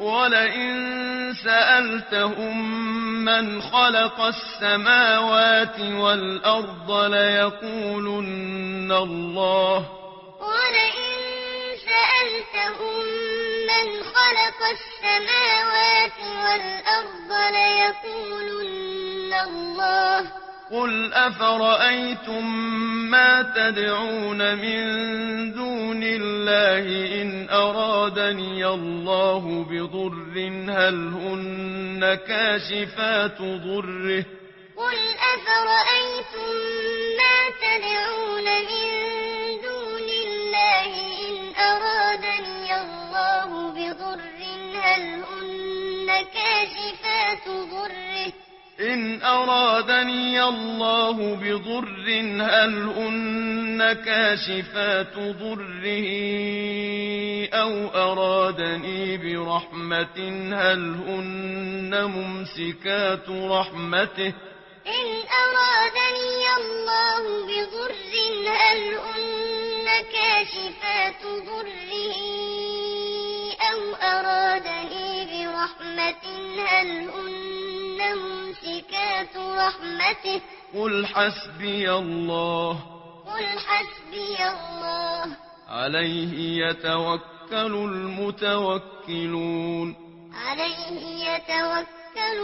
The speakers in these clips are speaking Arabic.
ولئن سألتهم من خلق السماوات والأرض ليقولن الله. ولئن سألتهم من خلق السماوات والأرض ليقولن الله. قل أفرأيتم ما تدعون من دون الله إن أرادني الله بضر هل هن كاشفات ضره. قل أفرأيتم ما تدعون من دون الله إن أرادني الله بضر هل هن كاشفات ضره. إن أرادني الله بضر هل هن كاشفات ضره أو أرادني برحمة هل هن ممسكات رحمته. إن أرادني الله بضر هل هن كاشفات ضره أو أرادني برحمة هل هن ممسكات رحمته. قل حسبي الله. قل حسبي الله. عليه يتوكل المتوكلون. عليه يتوكل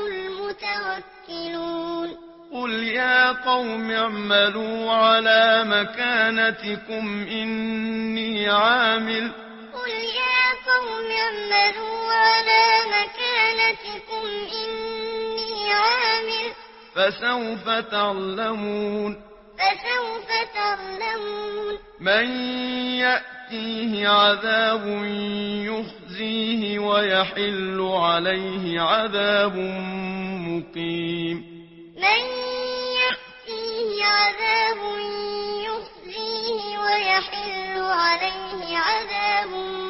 المتوكلون. قل يا قوم اعملوا على مكانتكم إني عامل. قل يا قوم اعملوا على مكانتكم إني عامل. فسوف تعلمون. فسوف تعلمون. من يأتيه عذاب يخزيه ويحل عليه عذاب مقيم. من يأتيه عذاب يخزيه ويحل عليه عذاب